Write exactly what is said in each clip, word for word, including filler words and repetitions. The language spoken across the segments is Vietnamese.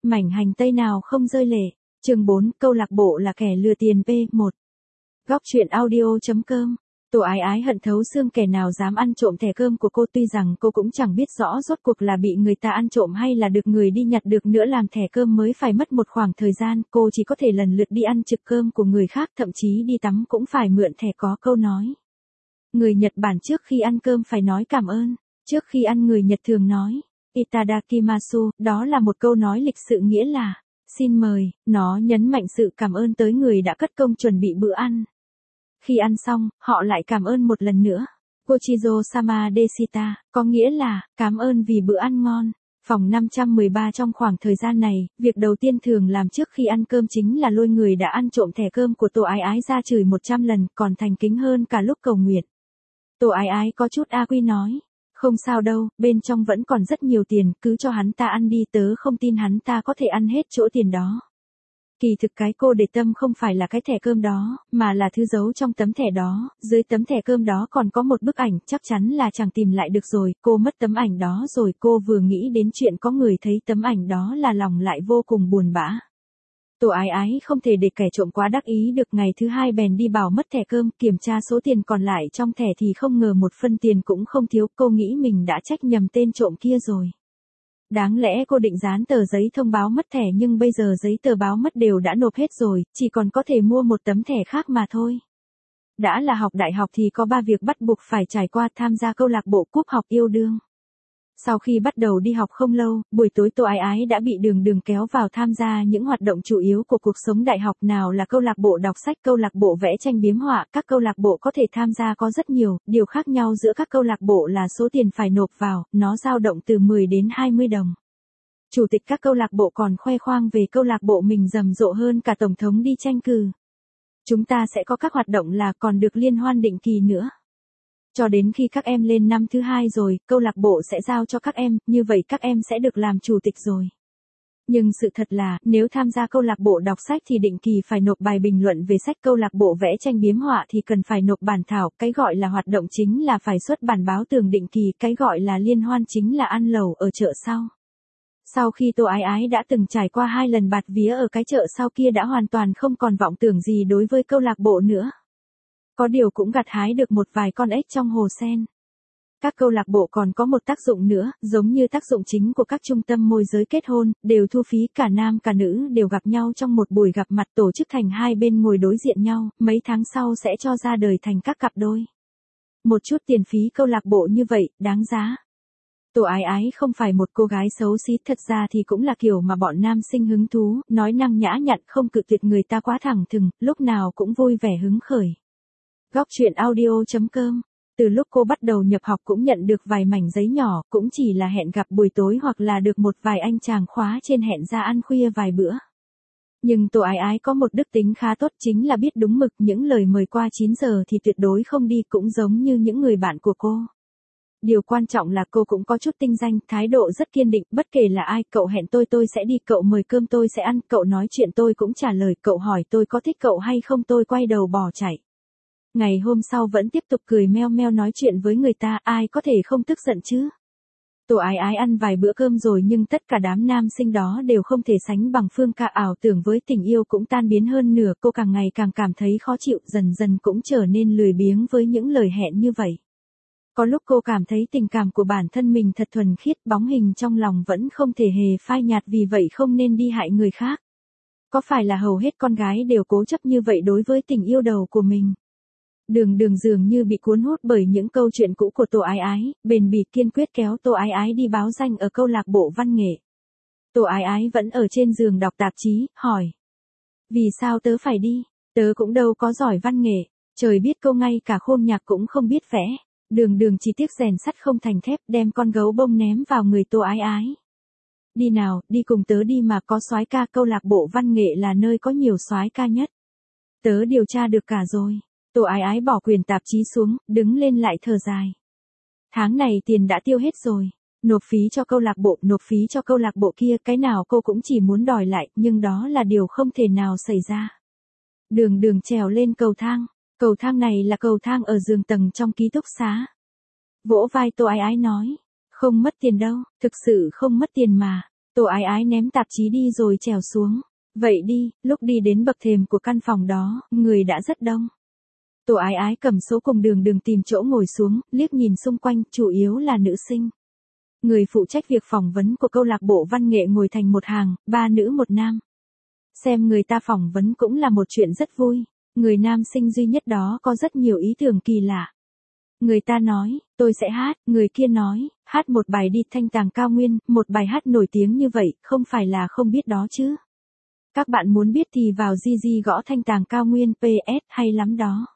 mảnh hành tây nào không rơi lệ. Chương bốn, câu lạc bộ là kẻ lừa tiền P một. Góc truyện audio.com. Tô Ái Ái hận thấu xương kẻ nào dám ăn trộm thẻ cơm của cô, tuy rằng cô cũng chẳng biết rõ rốt cuộc là bị người ta ăn trộm hay là được người đi nhặt được nữa, làm thẻ cơm mới phải mất một khoảng thời gian, cô chỉ có thể lần lượt đi ăn trực cơm của người khác, thậm chí đi tắm cũng phải mượn thẻ. Có câu nói, người Nhật Bản trước khi ăn cơm phải nói cảm ơn, trước khi ăn người Nhật thường nói itadakimasu, đó là một câu nói lịch sự nghĩa là xin mời, nó nhấn mạnh sự cảm ơn tới người đã cất công chuẩn bị bữa ăn. Khi ăn xong, họ lại cảm ơn một lần nữa. Gochizo-sama deshita, có nghĩa là, cảm ơn vì bữa ăn ngon. Phòng năm trăm mười ba. Trong khoảng thời gian này, việc đầu tiên thường làm trước khi ăn cơm chính là lôi người đã ăn trộm thẻ cơm của Tô Ái Ái ra chửi một trăm lần, còn thành kính hơn cả lúc cầu nguyện. Tô Ái Ái có chút a quy nói, không sao đâu, bên trong vẫn còn rất nhiều tiền, cứ cho hắn ta ăn đi, tớ không tin hắn ta có thể ăn hết chỗ tiền đó. Kỳ thực cái cô để tâm không phải là cái thẻ cơm đó, mà là thứ giấu trong tấm thẻ đó, dưới tấm thẻ cơm đó còn có một bức ảnh, chắc chắn là chẳng tìm lại được rồi, cô mất tấm ảnh đó rồi, cô vừa nghĩ đến chuyện có người thấy tấm ảnh đó là lòng lại vô cùng buồn bã. Tô Ái Ái không thể để kẻ trộm quá đắc ý được, ngày thứ hai bèn đi bảo mất thẻ cơm, kiểm tra số tiền còn lại trong thẻ thì không ngờ một phân tiền cũng không thiếu, cô nghĩ mình đã trách nhầm tên trộm kia rồi. Đáng lẽ cô định dán tờ giấy thông báo mất thẻ, nhưng bây giờ giấy tờ báo mất đều đã nộp hết rồi, chỉ còn có thể mua một tấm thẻ khác mà thôi. Đã là học đại học thì có ba việc bắt buộc phải trải qua: tham gia câu lạc bộ cúp học yêu đương. Sau khi bắt đầu đi học không lâu, buổi tối Tô Ái Ái đã bị Đường Đường kéo vào tham gia những hoạt động chủ yếu của cuộc sống đại học, nào là câu lạc bộ đọc sách, câu lạc bộ vẽ tranh biếm họa. Các câu lạc bộ có thể tham gia có rất nhiều, điều khác nhau giữa các câu lạc bộ là số tiền phải nộp vào, nó dao động từ mười đến hai mươi đồng. Chủ tịch các câu lạc bộ còn khoe khoang về câu lạc bộ mình rầm rộ hơn cả tổng thống đi tranh cử. Chúng ta sẽ có các hoạt động là còn được liên hoan định kỳ nữa. Cho đến khi các em lên năm thứ hai rồi, câu lạc bộ sẽ giao cho các em, như vậy các em sẽ được làm chủ tịch rồi. Nhưng sự thật là, nếu tham gia câu lạc bộ đọc sách thì định kỳ phải nộp bài bình luận về sách, câu lạc bộ vẽ tranh biếm họa thì cần phải nộp bản thảo, cái gọi là hoạt động chính là phải xuất bản báo tường định kỳ, cái gọi là liên hoan chính là ăn lẩu ở chợ sau. Sau khi Tô Ái Ái đã từng trải qua hai lần bạt vía ở cái chợ sau kia, đã hoàn toàn không còn vọng tưởng gì đối với câu lạc bộ nữa. Có điều cũng gặt hái được một vài con ếch trong hồ sen. Các câu lạc bộ còn có một tác dụng nữa, giống như tác dụng chính của các trung tâm môi giới kết hôn, đều thu phí, cả nam cả nữ đều gặp nhau trong một buổi gặp mặt, tổ chức thành hai bên ngồi đối diện nhau, mấy tháng sau sẽ cho ra đời thành các cặp đôi. Một chút tiền phí câu lạc bộ như vậy, đáng giá. Tô Ái Ái không phải một cô gái xấu xí, thật ra thì cũng là kiểu mà bọn nam sinh hứng thú, nói năng nhã nhặn, không cự tuyệt người ta quá thẳng thừng, lúc nào cũng vui vẻ hứng khởi. Góc truyện audio.com. Từ lúc cô bắt đầu nhập học cũng nhận được vài mảnh giấy nhỏ, cũng chỉ là hẹn gặp buổi tối hoặc là được một vài anh chàng khóa trên hẹn ra ăn khuya vài bữa. Nhưng Tô Ái Ái có một đức tính khá tốt, chính là biết đúng mực, những lời mời qua chín giờ thì tuyệt đối không đi, cũng giống như những người bạn của cô. Điều quan trọng là cô cũng có chút tinh danh, thái độ rất kiên định, bất kể là ai, cậu hẹn tôi tôi sẽ đi, cậu mời cơm tôi sẽ ăn, cậu nói chuyện tôi cũng trả lời, cậu hỏi tôi có thích cậu hay không tôi quay đầu bỏ chạy. Ngày hôm sau vẫn tiếp tục cười meo meo nói chuyện với người ta, ai có thể không tức giận chứ. Tô Ái Ái ăn vài bữa cơm rồi nhưng tất cả đám nam sinh đó đều không thể sánh bằng Phương Ca, ảo tưởng với tình yêu cũng tan biến hơn nửa, cô càng ngày càng cảm thấy khó chịu, dần dần cũng trở nên lười biếng với những lời hẹn như vậy. Có lúc cô cảm thấy tình cảm của bản thân mình thật thuần khiết, bóng hình trong lòng vẫn không thể hề phai nhạt, vì vậy không nên đi hại người khác. Có phải là hầu hết con gái đều cố chấp như vậy đối với tình yêu đầu của mình? Đường Đường dường như bị cuốn hút bởi những câu chuyện cũ của Tô Ái Ái, bền bỉ kiên quyết kéo Tô Ái Ái đi báo danh ở câu lạc bộ văn nghệ. Tô Ái Ái vẫn ở trên giường đọc tạp chí, hỏi. Vì sao tớ phải đi? Tớ cũng đâu có giỏi văn nghệ, trời biết câu ngay cả khôn nhạc cũng không biết vẽ. Đường Đường chỉ tiếc rèn sắt không thành thép, đem con gấu bông ném vào người Tô Ái Ái. Đi nào, đi cùng tớ đi mà, có soái ca, câu lạc bộ văn nghệ là nơi có nhiều soái ca nhất. Tớ điều tra được cả rồi. Tô Ái Ái bỏ quyển tạp chí xuống, đứng lên lại thở dài. Tháng này tiền đã tiêu hết rồi. Nộp phí cho câu lạc bộ, nộp phí cho câu lạc bộ kia, cái nào cô cũng chỉ muốn đòi lại, nhưng đó là điều không thể nào xảy ra. Đường Đường trèo lên cầu thang. Cầu thang này là cầu thang ở giường tầng trong ký túc xá. Vỗ vai Tô Ái Ái nói. Không mất tiền đâu, thực sự không mất tiền mà. Tô Ái Ái ném tạp chí đi rồi trèo xuống. Vậy đi, lúc đi đến bậc thềm của căn phòng đó, người đã rất đông. Tô Ái Ái cầm số cùng Đường Đường tìm chỗ ngồi xuống, liếc nhìn xung quanh, chủ yếu là nữ sinh. Người phụ trách việc phỏng vấn của câu lạc bộ văn nghệ ngồi thành một hàng, ba nữ một nam. Xem người ta phỏng vấn cũng là một chuyện rất vui. Người nam sinh duy nhất đó có rất nhiều ý tưởng kỳ lạ. Người ta nói, tôi sẽ hát, người kia nói, hát một bài đi Thanh Tàng Cao Nguyên, một bài hát nổi tiếng như vậy, không phải là không biết đó chứ. Các bạn muốn biết thì vào gi gi gõ Thanh Tàng Cao Nguyên, pê ét hay lắm đó.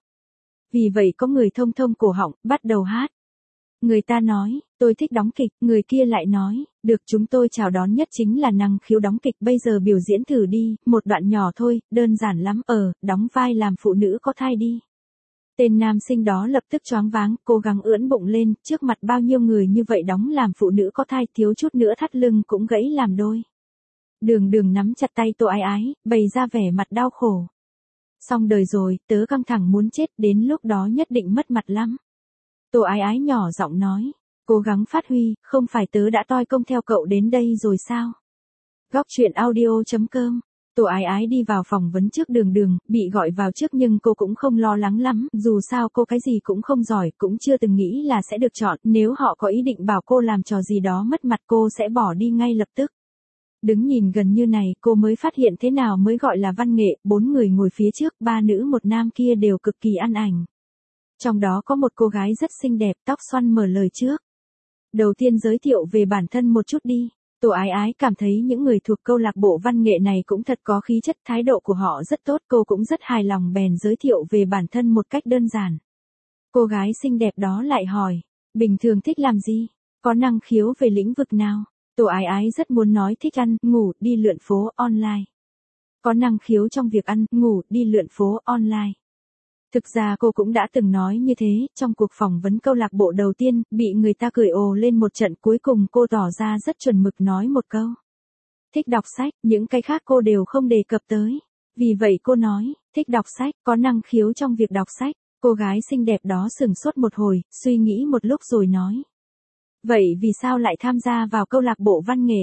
Vì vậy có người thông thông cổ họng, bắt đầu hát. Người ta nói, tôi thích đóng kịch, người kia lại nói, được chúng tôi chào đón nhất chính là năng khiếu đóng kịch, bây giờ biểu diễn thử đi, một đoạn nhỏ thôi, đơn giản lắm, ờ, đóng vai làm phụ nữ có thai đi. Tên nam sinh đó lập tức choáng váng, cố gắng ưỡn bụng lên, trước mặt bao nhiêu người như vậy đóng làm phụ nữ có thai, thiếu chút nữa thắt lưng cũng gãy làm đôi. Đường Đường nắm chặt tay Tô Ái Ái, bày ra vẻ mặt đau khổ. Xong đời rồi, tớ căng thẳng muốn chết, đến lúc đó nhất định mất mặt lắm. Tô Ái Ái nhỏ giọng nói, cố gắng phát huy, không phải tớ đã toi công theo cậu đến đây rồi sao? Góc truyện audio chấm com. Tô Ái Ái đi vào phỏng vấn trước Đường Đường, bị gọi vào trước nhưng cô cũng không lo lắng lắm, dù sao cô cái gì cũng không giỏi, cũng chưa từng nghĩ là sẽ được chọn, nếu họ có ý định bảo cô làm trò gì đó mất mặt cô sẽ bỏ đi ngay lập tức. Đứng nhìn gần như này cô mới phát hiện thế nào mới gọi là văn nghệ, bốn người ngồi phía trước, ba nữ một nam kia đều cực kỳ ăn ảnh. Trong đó có một cô gái rất xinh đẹp, tóc xoăn mở lời trước. Đầu tiên giới thiệu về bản thân một chút đi. Tô Ái Ái cảm thấy những người thuộc câu lạc bộ văn nghệ này cũng thật có khí chất, thái độ của họ rất tốt, cô cũng rất hài lòng bèn giới thiệu về bản thân một cách đơn giản. Cô gái xinh đẹp đó lại hỏi, bình thường thích làm gì? Có năng khiếu về lĩnh vực nào? Tô Ái Ái rất muốn nói thích ăn, ngủ, đi lượn phố, online. Có năng khiếu trong việc ăn, ngủ, đi lượn phố, online. Thực ra cô cũng đã từng nói như thế, trong cuộc phỏng vấn câu lạc bộ đầu tiên, bị người ta cười ồ lên một trận, cuối cùng cô tỏ ra rất chuẩn mực nói một câu. Thích đọc sách, những cái khác cô đều không đề cập tới. Vì vậy cô nói, thích đọc sách, có năng khiếu trong việc đọc sách. Cô gái xinh đẹp đó sửng sốt một hồi, suy nghĩ một lúc rồi nói. Vậy vì sao lại tham gia vào câu lạc bộ văn nghệ?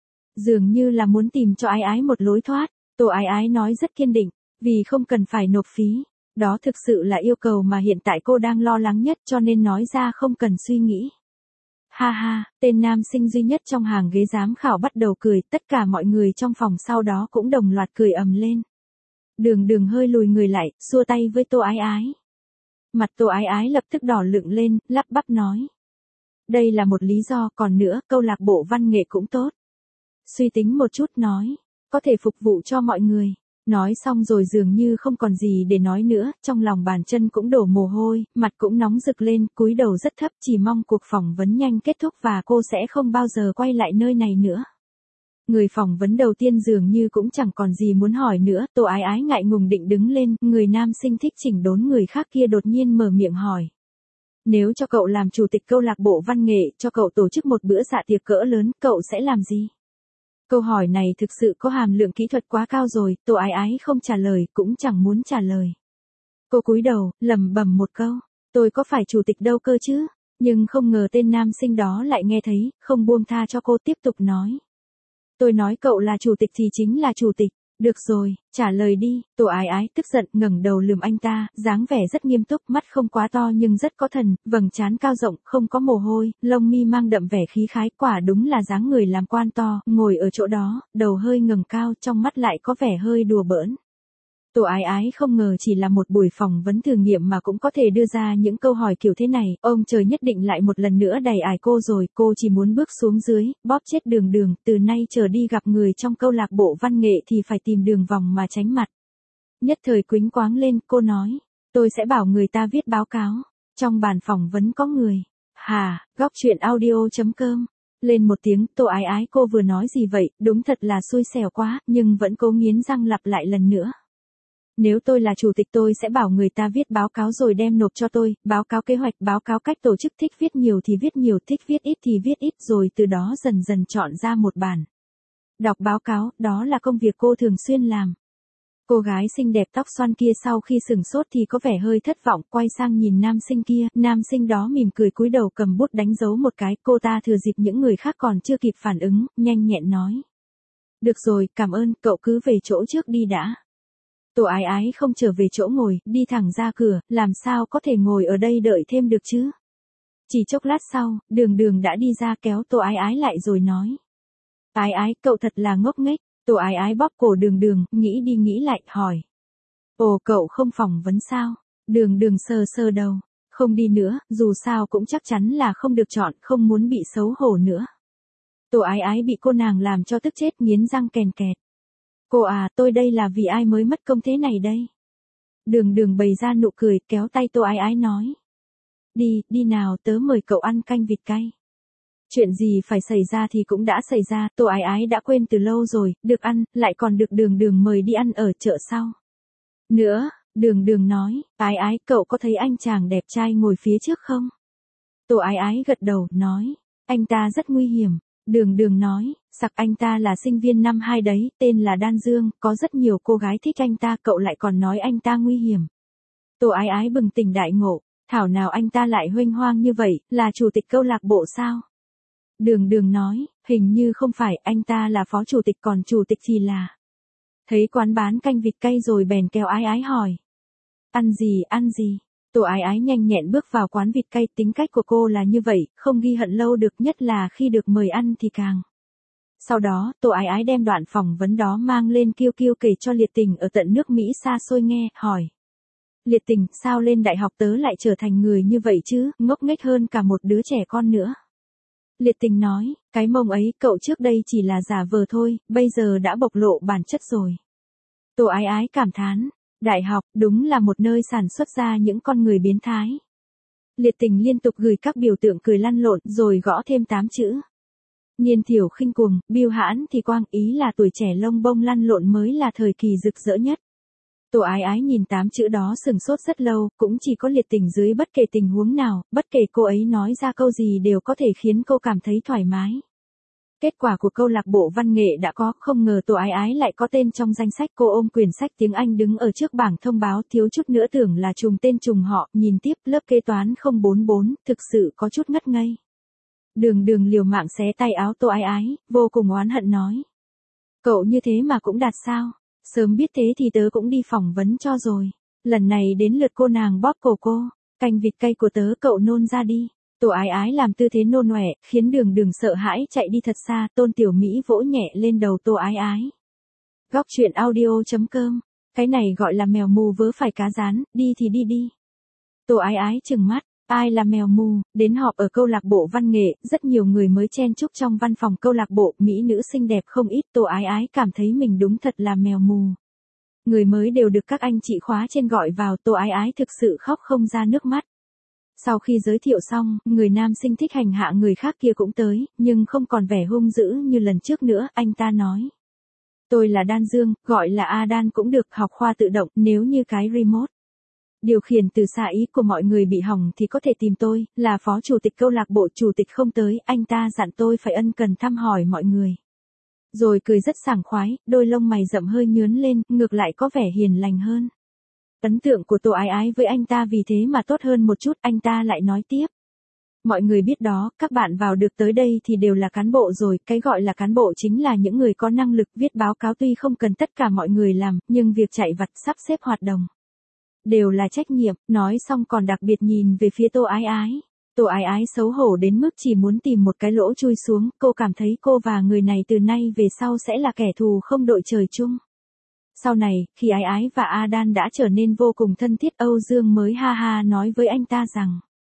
Dường như là muốn tìm cho Ái Ái một lối thoát. Tô Ái Ái nói rất kiên định, vì không cần phải nộp phí. Đó thực sự là yêu cầu mà hiện tại cô đang lo lắng nhất cho nên nói ra không cần suy nghĩ. Ha ha, tên nam sinh duy nhất trong hàng ghế giám khảo bắt đầu cười, tất cả mọi người trong phòng sau đó cũng đồng loạt cười ầm lên. Đường Đường hơi lùi người lại, xua tay với Tô Ái Ái. Mặt Tô Ái Ái lập tức đỏ lựng lên, lắp bắp nói. Đây là một lý do, còn nữa, câu lạc bộ văn nghệ cũng tốt. Suy tính một chút nói, có thể phục vụ cho mọi người. Nói xong rồi dường như không còn gì để nói nữa, trong lòng bàn chân cũng đổ mồ hôi, mặt cũng nóng rực lên, cúi đầu rất thấp, chỉ mong cuộc phỏng vấn nhanh kết thúc và cô sẽ không bao giờ quay lại nơi này nữa. Người phỏng vấn đầu tiên dường như cũng chẳng còn gì muốn hỏi nữa, Tô Ái Ái ngại ngùng định đứng lên, người nam sinh thích chỉnh đốn người khác kia đột nhiên mở miệng hỏi. Nếu cho cậu làm chủ tịch câu lạc bộ văn nghệ, cho cậu tổ chức một bữa dạ tiệc cỡ lớn, cậu sẽ làm gì? Câu hỏi này thực sự có hàm lượng kỹ thuật quá cao rồi, Tô Ái Ái không trả lời, cũng chẳng muốn trả lời. Cô cúi đầu, lẩm bẩm một câu, tôi có phải chủ tịch đâu cơ chứ? Nhưng không ngờ tên nam sinh đó lại nghe thấy, không buông tha cho cô tiếp tục nói. Tôi nói cậu là chủ tịch thì chính là chủ tịch. Được rồi, trả lời đi. Tô Ái Ái tức giận ngẩng đầu lườm anh ta, dáng vẻ rất nghiêm túc, mắt không quá to nhưng rất có thần, vầng trán cao rộng, không có mồ hôi, lông mi mang đậm vẻ khí khái, quả đúng là dáng người làm quan to, ngồi ở chỗ đó, đầu hơi ngẩng cao, trong mắt lại có vẻ hơi đùa bỡn. Tô Ái Ái không ngờ chỉ là một buổi phỏng vấn thử nghiệm mà cũng có thể đưa ra những câu hỏi kiểu thế này, ông trời nhất định lại một lần nữa đày ải cô rồi, cô chỉ muốn bước xuống dưới, bóp chết Đường Đường, từ nay trở đi gặp người trong câu lạc bộ văn nghệ thì phải tìm đường vòng mà tránh mặt. Nhất thời quýnh quáng lên, cô nói, tôi sẽ bảo người ta viết báo cáo, trong bàn phỏng vấn có người. Hà, góc truyện audio chấm com. Lên một tiếng, Tô Ái Ái cô vừa nói gì vậy, đúng thật là xui xẻo quá, nhưng vẫn cố nghiến răng lặp lại lần nữa. Nếu tôi là chủ tịch tôi sẽ bảo người ta viết báo cáo rồi đem nộp cho tôi, báo cáo kế hoạch, báo cáo cách tổ chức, thích viết nhiều thì viết nhiều, thích viết ít thì viết ít, rồi từ đó dần dần chọn ra một bản. Đọc báo cáo, đó là công việc cô thường xuyên làm. Cô gái xinh đẹp tóc xoăn kia sau khi sừng sốt thì có vẻ hơi thất vọng, quay sang nhìn nam sinh kia, nam sinh đó mỉm cười cúi đầu cầm bút đánh dấu một cái, cô ta thừa dịp những người khác còn chưa kịp phản ứng, nhanh nhẹn nói. Được rồi, cảm ơn, cậu cứ về chỗ trước đi đã. Tô Ái Ái không trở về chỗ ngồi, đi thẳng ra cửa, làm sao có thể ngồi ở đây đợi thêm được chứ? Chỉ chốc lát sau, Đường Đường đã đi ra kéo Tô Ái Ái lại rồi nói. Ái Ái, cậu thật là ngốc nghếch. Tô Ái Ái bóp cổ Đường Đường, nghĩ đi nghĩ lại, hỏi. Ồ, cậu không phỏng vấn sao? Đường Đường sờ sờ đầu. Không đi nữa, dù sao cũng chắc chắn là không được chọn, không muốn bị xấu hổ nữa. Tô Ái Ái bị cô nàng làm cho tức chết, nghiến răng kèn kẹt. Cô à, tôi đây là vì ai mới mất công thế này đây? Đường Đường bày ra nụ cười, kéo tay Tô Ái Ái nói. Đi, đi nào, tớ mời cậu ăn canh vịt cay. Chuyện gì phải xảy ra thì cũng đã xảy ra, Tô Ái Ái đã quên từ lâu rồi, được ăn, lại còn được Đường Đường mời đi ăn ở chợ sau. Nữa, Đường Đường nói, Ái Ái, cậu có thấy anh chàng đẹp trai ngồi phía trước không? Tô Ái Ái gật đầu, nói, anh ta rất nguy hiểm. Đường Đường nói, sặc anh ta là sinh viên năm hai đấy, tên là Đan Dương, có rất nhiều cô gái thích anh ta, cậu lại còn nói anh ta nguy hiểm. Tô Ái Ái bừng tỉnh đại ngộ, thảo nào anh ta lại huênh hoang như vậy, là chủ tịch câu lạc bộ sao? Đường Đường nói, hình như không phải, anh ta là phó chủ tịch còn chủ tịch chỉ là. Thấy quán bán canh vịt cay rồi bèn kéo Ái Ái hỏi. Ăn gì, ăn gì? Tô Ái Ái nhanh nhẹn bước vào quán vịt cay, tính cách của cô là như vậy, không ghi hận lâu được, nhất là khi được mời ăn thì càng. Sau đó, Tô Ái Ái đem đoạn phỏng vấn đó mang lên Kiêu Kiêu kể cho Liệt Tình ở tận nước Mỹ xa xôi nghe, hỏi. Liệt Tình, sao lên đại học tớ lại trở thành người như vậy chứ, ngốc nghếch hơn cả một đứa trẻ con nữa. Liệt Tình nói, cái mông ấy, cậu trước đây chỉ là giả vờ thôi, bây giờ đã bộc lộ bản chất rồi. Tô Ái Ái cảm thán, đại học, đúng là một nơi sản xuất ra những con người biến thái. Liệt Tình liên tục gửi các biểu tượng cười lăn lộn, rồi gõ thêm tám chữ. Nhiên thiểu khinh cuồng, biêu hãn thì quang, ý là tuổi trẻ lông bông lăn lộn mới là thời kỳ rực rỡ nhất. Tô Ái Ái nhìn tám chữ đó sừng sốt rất lâu, cũng chỉ có Liệt Tình dưới bất kể tình huống nào, bất kể cô ấy nói ra câu gì đều có thể khiến cô cảm thấy thoải mái. Kết quả của câu lạc bộ văn nghệ đã có, không ngờ Tô Ái Ái lại có tên trong danh sách, cô ôm quyển sách tiếng Anh đứng ở trước bảng thông báo, thiếu chút nữa tưởng là trùng tên trùng họ, nhìn tiếp lớp kế toán không bốn bốn, thực sự có chút ngất ngây. Đường Đường liều mạng xé tay áo Tô Ái Ái, vô cùng oán hận nói. Cậu như thế mà cũng đạt sao? Sớm biết thế thì tớ cũng đi phỏng vấn cho rồi. Lần này đến lượt cô nàng bóp cổ cô, canh vịt cay của tớ cậu nôn ra đi. Tô Ái Ái làm tư thế nôn ọe, khiến Đường Đường sợ hãi chạy đi thật xa, Tôn Tiểu Mỹ vỗ nhẹ lên đầu Tô Ái Ái. Góc truyện audio chấm com, cái này gọi là mèo mù vớ phải cá rán, đi thì đi đi. Tô Ái Ái trừng mắt, ai là mèo mù, đến họp ở câu lạc bộ văn nghệ, rất nhiều người mới chen chúc trong văn phòng câu lạc bộ, mỹ nữ xinh đẹp không ít, Tô Ái Ái cảm thấy mình đúng thật là mèo mù. Người mới đều được các anh chị khóa trên gọi vào, Tô Ái Ái thực sự khóc không ra nước mắt. Sau khi giới thiệu xong, người nam sinh thích hành hạ người khác kia cũng tới, nhưng không còn vẻ hung dữ như lần trước nữa, anh ta nói. Tôi là Đan Dương, gọi là A Đan cũng được, học khoa tự động, nếu như cái remote điều khiển từ xa ý của mọi người bị hỏng thì có thể tìm tôi, là phó chủ tịch câu lạc bộ, chủ tịch không tới, anh ta dặn tôi phải ân cần thăm hỏi mọi người. Rồi cười rất sảng khoái, đôi lông mày rậm hơi nhướn lên, ngược lại có vẻ hiền lành hơn. Ấn tượng của Tô Ái Ái với anh ta vì thế mà tốt hơn một chút, anh ta lại nói tiếp. Mọi người biết đó, các bạn vào được tới đây thì đều là cán bộ rồi, cái gọi là cán bộ chính là những người có năng lực viết báo cáo, tuy không cần tất cả mọi người làm, nhưng việc chạy vặt sắp xếp hoạt động đều là trách nhiệm, nói xong còn đặc biệt nhìn về phía Tô Ái Ái. Tô Ái Ái xấu hổ đến mức chỉ muốn tìm một cái lỗ chui xuống, cô cảm thấy cô và người này từ nay về sau sẽ là kẻ thù không đội trời chung. Sau này, khi Ái Ái và A Đan đã trở nên vô cùng thân thiết, Âu Dương mới ha ha nói với anh ta rằng.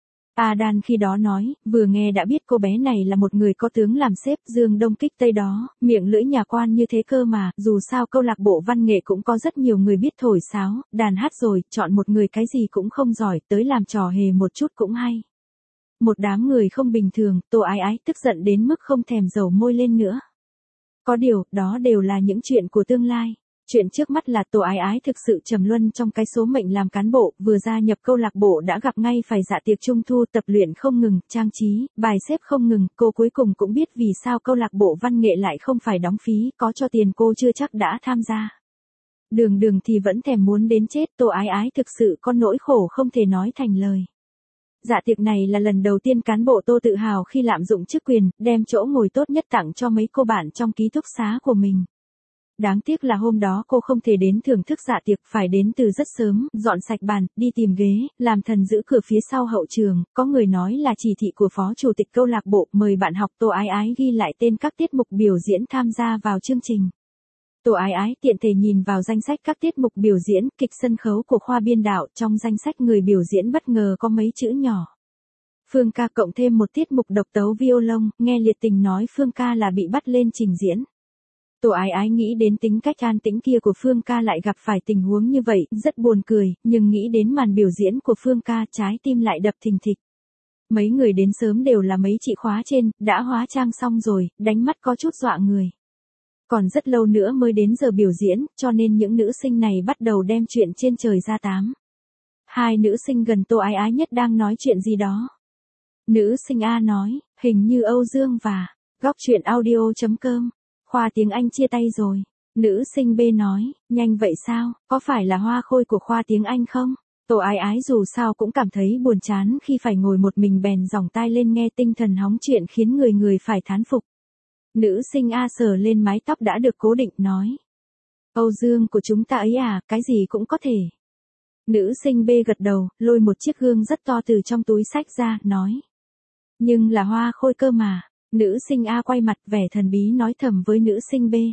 A Đan khi đó nói, vừa nghe đã biết cô bé này là một người có tướng làm sếp, Dương Đông kích Tây đó, miệng lưỡi nhà quan như thế cơ mà, dù sao câu lạc bộ văn nghệ cũng có rất nhiều người biết thổi sáo, đàn hát rồi, chọn một người cái gì cũng không giỏi, tới làm trò hề một chút cũng hay. Một đám người không bình thường, Tô Ái Ái tức giận đến mức không thèm dầu môi lên nữa. Có điều, đó đều là những chuyện của tương lai. Chuyện trước mắt là Tô Ái Ái thực sự trầm luân trong cái số mệnh làm cán bộ, vừa gia nhập câu lạc bộ đã gặp ngay phải dạ tiệc trung thu, tập luyện không ngừng, trang trí, bài xếp không ngừng, cô cuối cùng cũng biết vì sao câu lạc bộ văn nghệ lại không phải đóng phí, có cho tiền cô chưa chắc đã tham gia. Đường đường thì vẫn thèm muốn đến chết, Tô Ái Ái thực sự có nỗi khổ không thể nói thành lời. Dạ tiệc này là lần đầu tiên cán bộ Tô tự hào khi lạm dụng chức quyền, đem chỗ ngồi tốt nhất tặng cho mấy cô bạn trong ký túc xá của mình. Đáng tiếc là hôm đó cô không thể đến thưởng thức dạ tiệc, phải đến từ rất sớm, dọn sạch bàn, đi tìm ghế, làm thần giữ cửa phía sau hậu trường. Có người nói là chỉ thị của phó chủ tịch câu lạc bộ mời bạn học Tô Ái Ái ghi lại tên các tiết mục biểu diễn tham gia vào chương trình. Tô Ái Ái tiện thể nhìn vào danh sách các tiết mục biểu diễn, kịch sân khấu của khoa biên đạo, trong danh sách người biểu diễn bất ngờ có mấy chữ nhỏ. Phương ca cộng thêm một tiết mục độc tấu violon, nghe liệt tình nói Phương ca là bị bắt lên trình diễn. Tô Ái Ái nghĩ đến tính cách an tĩnh kia của Phương ca lại gặp phải tình huống như vậy, rất buồn cười, nhưng nghĩ đến màn biểu diễn của Phương ca trái tim lại đập thình thịch. Mấy người đến sớm đều là mấy chị khóa trên, đã hóa trang xong rồi, đánh mắt có chút dọa người. Còn rất lâu nữa mới đến giờ biểu diễn, cho nên những nữ sinh này bắt đầu đem chuyện trên trời ra tám. Hai nữ sinh gần Tô Ái Ái nhất đang nói chuyện gì đó. Nữ sinh A nói, hình như Âu Dương và góc truyện audio chấm com. Khoa tiếng Anh chia tay rồi. Nữ sinh B nói, nhanh vậy sao, có phải là Hoa Khôi của khoa tiếng Anh không? Tô Ái Ái dù sao cũng cảm thấy buồn chán khi phải ngồi một mình bèn giỏng tai lên nghe tinh thần hóng chuyện khiến người người phải thán phục. Nữ sinh A sờ lên mái tóc đã được cố định nói. Âu Dương của chúng ta ấy à, cái gì cũng có thể. Nữ sinh B gật đầu, lôi một chiếc gương rất to từ trong túi xách ra, nói. Nhưng là Hoa Khôi cơ mà. Nữ sinh A quay mặt vẻ thần bí nói thầm với nữ sinh B.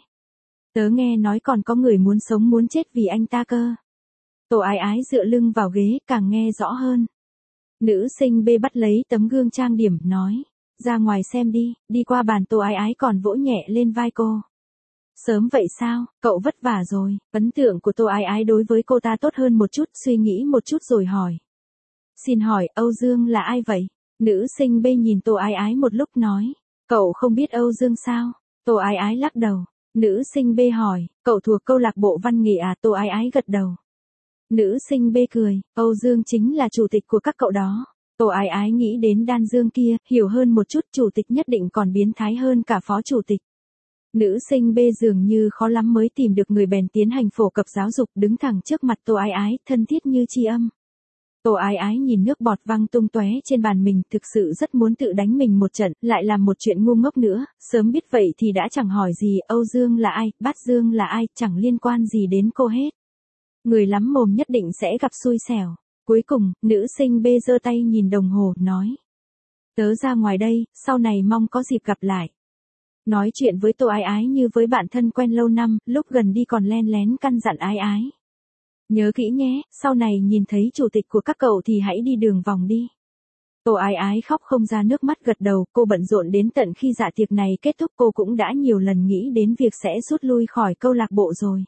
Tớ nghe nói còn có người muốn sống muốn chết vì anh ta cơ. Tô Ái Ái dựa lưng vào ghế càng nghe rõ hơn. Nữ sinh B bắt lấy tấm gương trang điểm nói. Ra ngoài xem đi, đi qua bàn Tô Ái Ái còn vỗ nhẹ lên vai cô. Sớm vậy sao, cậu vất vả rồi. Ấn tượng của Tô Ái Ái đối với cô ta tốt hơn một chút, suy nghĩ một chút rồi hỏi. Xin hỏi, Âu Dương là ai vậy? Nữ sinh B nhìn Tô Ái Ái một lúc nói. Cậu không biết Âu Dương sao? Tô Ái Ái lắc đầu. Nữ sinh B hỏi, cậu thuộc câu lạc bộ văn nghệ à? Tô Ái Ái gật đầu. Nữ sinh B cười, Âu Dương chính là chủ tịch của các cậu đó. Tô Ái Ái nghĩ đến Đan Dương kia, hiểu hơn một chút, chủ tịch nhất định còn biến thái hơn cả phó chủ tịch. Nữ sinh B dường như khó lắm mới tìm được người bèn tiến hành phổ cập giáo dục, đứng thẳng trước mặt Tô Ái Ái, thân thiết như tri âm. Tô Ái Ái nhìn nước bọt văng tung tóe trên bàn mình, thực sự rất muốn tự đánh mình một trận, lại làm một chuyện ngu ngốc nữa, sớm biết vậy thì đã chẳng hỏi gì, Âu Dương là ai, Bát Dương là ai, chẳng liên quan gì đến cô hết. Người lắm mồm nhất định sẽ gặp xui xẻo. Cuối cùng, nữ sinh B giơ tay nhìn đồng hồ, nói. Tớ ra ngoài đây, sau này mong có dịp gặp lại. Nói chuyện với Tô Ái Ái như với bạn thân quen lâu năm, lúc gần đi còn len lén căn dặn Ái Ái. Nhớ kỹ nhé, sau này nhìn thấy chủ tịch của các cậu thì hãy đi đường vòng đi. Tô Ái Ái khóc không ra nước mắt gật đầu, cô bận rộn đến tận khi dạ tiệc này kết thúc cô cũng đã nhiều lần nghĩ đến việc sẽ rút lui khỏi câu lạc bộ rồi.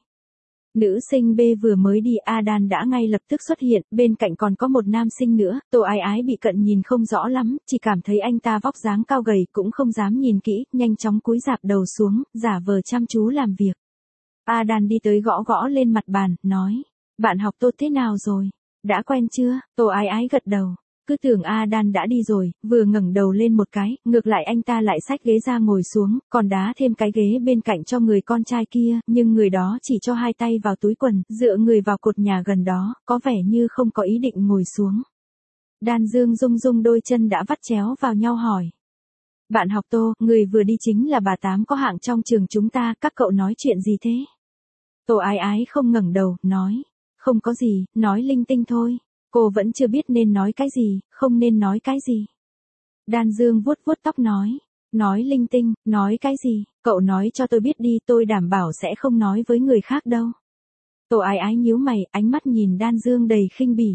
Nữ sinh B vừa mới đi, Adan đã ngay lập tức xuất hiện, bên cạnh còn có một nam sinh nữa, Tô Ái Ái bị cận nhìn không rõ lắm, chỉ cảm thấy anh ta vóc dáng cao gầy cũng không dám nhìn kỹ, nhanh chóng cúi rạp đầu xuống, giả vờ chăm chú làm việc. Adan đi tới gõ gõ lên mặt bàn, nói, bạn học Tô thế nào rồi? Đã quen chưa? Tô Ái Ái gật đầu. Cứ tưởng Adan đã đi rồi, vừa ngẩng đầu lên một cái, ngược lại anh ta lại xách ghế ra ngồi xuống, còn đá thêm cái ghế bên cạnh cho người con trai kia, nhưng người đó chỉ cho hai tay vào túi quần, dựa người vào cột nhà gần đó, có vẻ như không có ý định ngồi xuống. Đan Dương rung rung đôi chân đã vắt chéo vào nhau hỏi. Bạn học Tô, người vừa đi chính là bà Tám có hạng trong trường chúng ta, các cậu nói chuyện gì thế? Tô Ái Ái không ngẩng đầu, nói. Không có gì, nói linh tinh thôi. Cô vẫn chưa biết nên nói cái gì, không nên nói cái gì. Đan Dương vuốt vuốt tóc nói. Nói linh tinh, nói cái gì, cậu nói cho tôi biết đi, tôi đảm bảo sẽ không nói với người khác đâu. Tô Ái Ái nhíu mày, ánh mắt nhìn Đan Dương đầy khinh bỉ.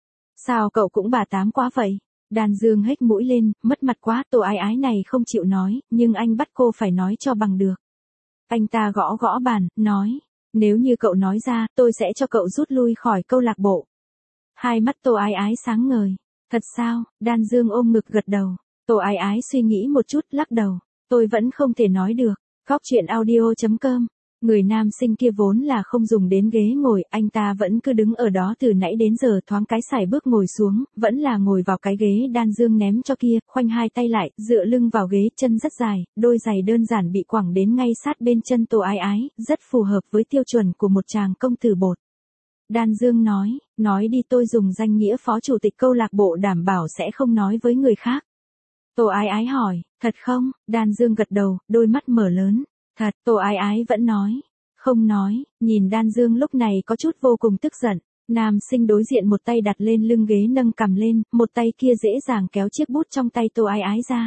Sao cậu cũng bà Tám quá vậy? Đan Dương hếch mũi lên, mất mặt quá, Tô Ái Ái này không chịu nói, nhưng anh bắt cô phải nói cho bằng được. Anh ta gõ gõ bàn, nói. Nếu như cậu nói ra, tôi sẽ cho cậu rút lui khỏi câu lạc bộ. Hai mắt Tô Ái Ái sáng ngời. Thật sao? Đan Dương ôm ngực gật đầu. Tô Ái Ái suy nghĩ một chút, lắc đầu. Tôi vẫn không thể nói được. Góc truyện audio chấm com Người nam sinh kia vốn là không dùng đến ghế ngồi, anh ta vẫn cứ đứng ở đó từ nãy đến giờ, thoáng cái sải bước ngồi xuống, vẫn là ngồi vào cái ghế Đan Dương ném cho kia, khoanh hai tay lại, dựa lưng vào ghế, chân rất dài, đôi giày đơn giản bị quẳng đến ngay sát bên chân Tô Ái Ái, rất phù hợp với tiêu chuẩn của một chàng công tử bột. Đan Dương nói, nói đi, tôi dùng danh nghĩa phó chủ tịch câu lạc bộ đảm bảo sẽ không nói với người khác. Tô Ái Ái hỏi, thật không? Đan Dương gật đầu, đôi mắt mở lớn. Thật, Tô Ái Ái vẫn nói. Không nói, nhìn Đan Dương lúc này có chút vô cùng tức giận. Nam sinh đối diện một tay đặt lên lưng ghế nâng cằm lên, một tay kia dễ dàng kéo chiếc bút trong tay Tô Ái Ái ra.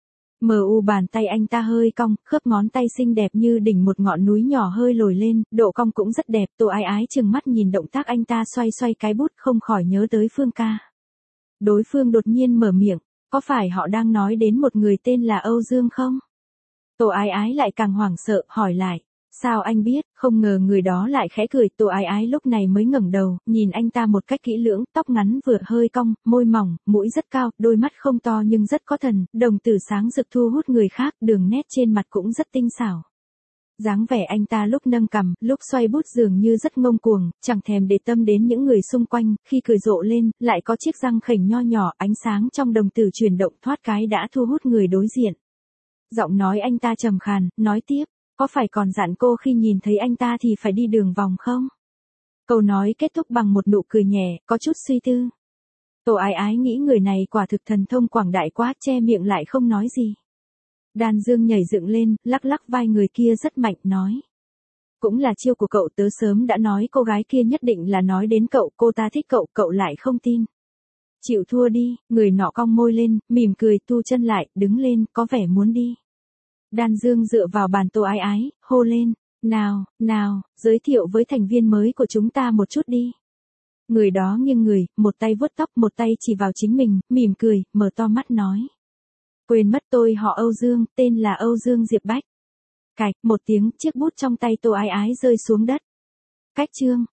Mờ u bàn tay anh ta hơi cong, khớp ngón tay xinh đẹp như đỉnh một ngọn núi nhỏ hơi lồi lên, độ cong cũng rất đẹp. Tô Ái Ái trừng mắt nhìn động tác anh ta xoay xoay cái bút, không khỏi nhớ tới Phương ca. Đối phương đột nhiên mở miệng, có phải họ đang nói đến một người tên là Âu Dương không? Tô Ái Ái lại càng hoảng sợ, hỏi lại, sao anh biết? Không ngờ người đó lại khẽ cười. Tô Ái Ái lúc này mới ngẩng đầu, nhìn anh ta một cách kỹ lưỡng, tóc ngắn vừa hơi cong, môi mỏng, mũi rất cao, đôi mắt không to nhưng rất có thần, đồng tử sáng rực thu hút người khác, đường nét trên mặt cũng rất tinh xảo. Dáng vẻ anh ta lúc nâng cằm, lúc xoay bút dường như rất ngông cuồng, chẳng thèm để tâm đến những người xung quanh, khi cười rộ lên, lại có chiếc răng khểnh nho nhỏ, ánh sáng trong đồng tử chuyển động thoát cái đã thu hút người đối diện. Giọng nói anh ta trầm khàn, nói tiếp, có phải còn dặn cô khi nhìn thấy anh ta thì phải đi đường vòng không? Câu nói kết thúc bằng một nụ cười nhẹ, có chút suy tư. Tô Ái Ái nghĩ người này quả thực thần thông quảng đại quá, che miệng lại không nói gì. Đan Dương nhảy dựng lên, lắc lắc vai người kia rất mạnh, nói. Cũng là chiêu của cậu, tớ sớm đã nói cô gái kia nhất định là nói đến cậu, cô ta thích cậu, cậu lại không tin. Chịu thua đi, người nọ cong môi lên, mỉm cười, thu chân lại, đứng lên, có vẻ muốn đi. Đan Dương dựa vào bàn Tô Ái Ái, hô lên, nào, nào, giới thiệu với thành viên mới của chúng ta một chút đi. Người đó nghiêng người, một tay vuốt tóc, một tay chỉ vào chính mình, mỉm cười, mở to mắt nói. Quên mất, tôi họ Âu Dương, tên là Âu Dương Diệp Bách. Cạch, một tiếng, chiếc bút trong tay Tô Ái Ái rơi xuống đất. Cách chương.